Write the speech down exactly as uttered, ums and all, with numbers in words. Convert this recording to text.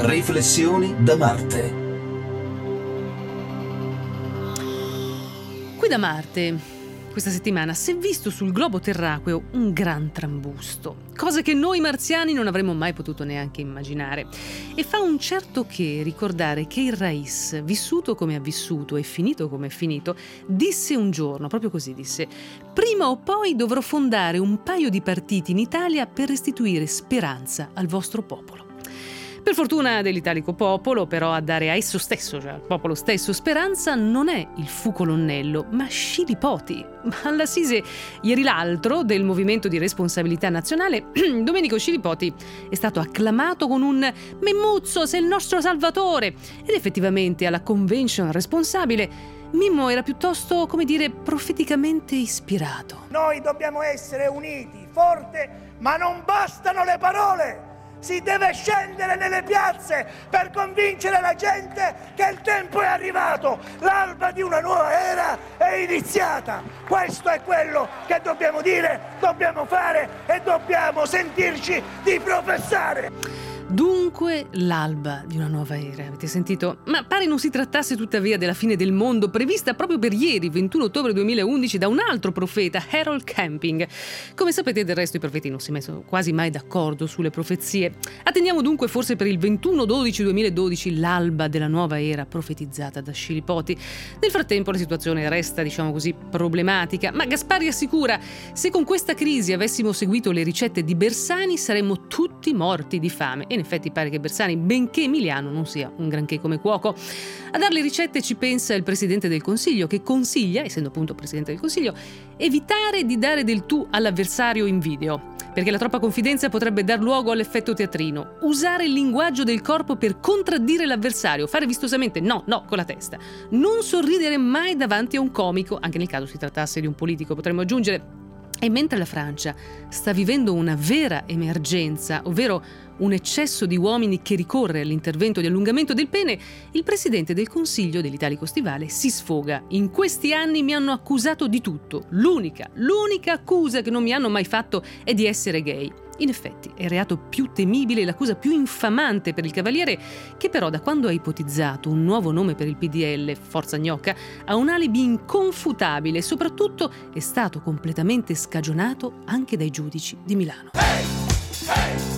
Riflessioni da Marte. Qui da Marte, questa settimana, si è visto sul globo terracqueo un gran trambusto, cosa che noi marziani non avremmo mai potuto neanche immaginare. E fa un certo che ricordare che il Rais, vissuto come ha vissuto e finito come è finito, disse un giorno, proprio così disse: prima o poi dovrò fondare un paio di partiti in Italia per restituire speranza al vostro popolo. Per fortuna dell'italico popolo, però, a dare a esso stesso, cioè al popolo stesso, speranza non è il fu colonnello, ma Scilipoti. All'Assise ieri l'altro del Movimento di Responsabilità Nazionale, Domenico Scilipoti è stato acclamato con un «Memmuzzo, sei il nostro salvatore!» ed effettivamente alla convention responsabile Mimmo era piuttosto, come dire, profeticamente ispirato. Noi dobbiamo essere uniti, forte, ma non bastano le parole! Si deve scendere nelle piazze per convincere la gente che il tempo è arrivato, l'alba di una nuova era è iniziata. Questo è quello che dobbiamo dire, dobbiamo fare e dobbiamo sentirci di professare. Dunque l'alba di una nuova era, avete sentito? Ma pare non si trattasse tuttavia della fine del mondo prevista proprio per ieri, ventuno ottobre duemilaundici, da un altro profeta, Harold Camping. Come sapete, del resto i profeti non si mettono quasi mai d'accordo sulle profezie. Attendiamo dunque forse per il ventuno dodici duemiladodici l'alba della nuova era profetizzata da Scilipoti. Nel frattempo la situazione resta, diciamo così, problematica, ma Gaspari assicura: se con questa crisi avessimo seguito le ricette di Bersani saremmo tutti morti di fame. E in effetti pare che Bersani, benché emiliano, non sia un granché come cuoco. A dare le ricette ci pensa il Presidente del Consiglio, che consiglia, essendo appunto Presidente del Consiglio, evitare di dare del tu all'avversario in video, perché la troppa confidenza potrebbe dar luogo all'effetto teatrino. Usare il linguaggio del corpo per contraddire l'avversario, fare vistosamente no, no con la testa. Non sorridere mai davanti a un comico, anche nel caso si trattasse di un politico, potremmo aggiungere. E mentre la Francia sta vivendo una vera emergenza, ovvero un eccesso di uomini che ricorre all'intervento di allungamento del pene, il Presidente del Consiglio dell'italico stivale si sfoga. In questi anni mi hanno accusato di tutto. L'unica, l'unica accusa che non mi hanno mai fatto è di essere gay. In effetti è il reato più temibile, l'accusa più infamante per il Cavaliere, che però da quando ha ipotizzato un nuovo nome per il P D L, Forza Gnocca, ha un alibi inconfutabile e soprattutto è stato completamente scagionato anche dai giudici di Milano. Hey! Hey!